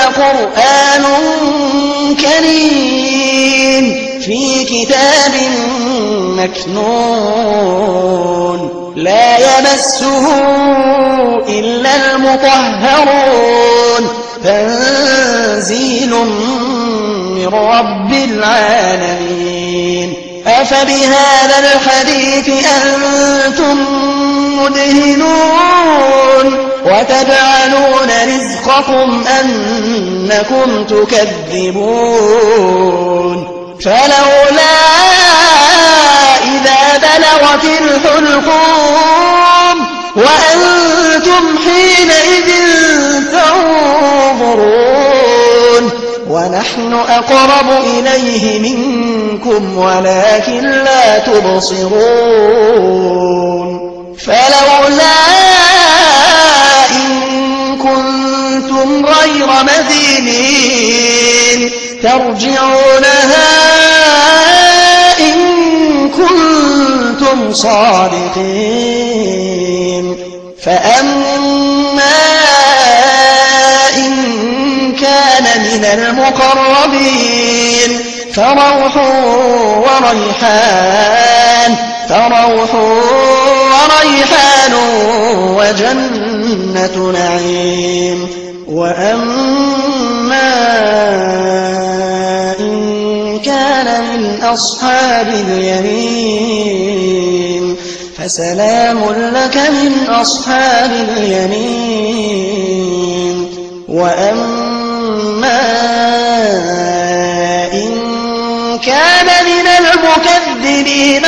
لقرآن كريم في كتاب مكنون لا يمسه إلا المطهرون تنزيل من رب العالمين أفبهذا الحديث أنتم مدهنون وتجعلون رزقكم أنكم تكذبون فلولا إذا بلغت الحلقوم وأنتم حينئذ تنظرون ونحن أقرب إليه منكم ولكن لا تبصرون فلولا إن كنتم غير مدينين ترجعونها إن كنتم صادقين فأما إن كان من المقربين فروح وريحان وجنة نعيم وأما إن كان من أصحاب اليمين فسلام لك من أصحاب اليمين وأما إن كان من المكذبين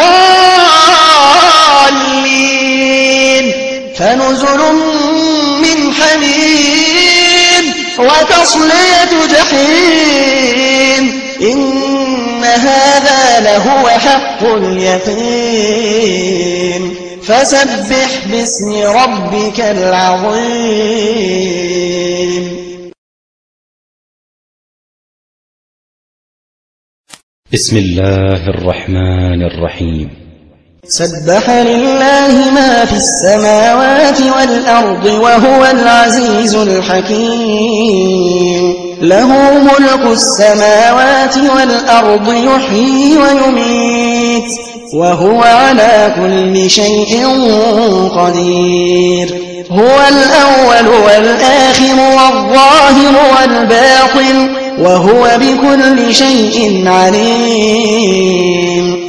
الضالين فنزل من حميم وتصلية جحيم إن هذا لهو حق اليقين فسبح باسم ربك العظيم بسم الله الرحمن الرحيم سبح لله ما في السماوات والأرض وهو العزيز الحكيم له ملك السماوات والأرض يحيي ويميت وهو على كل شيء قدير هو الأول والآخر والظاهر والباطن وهو بكل شيء عليم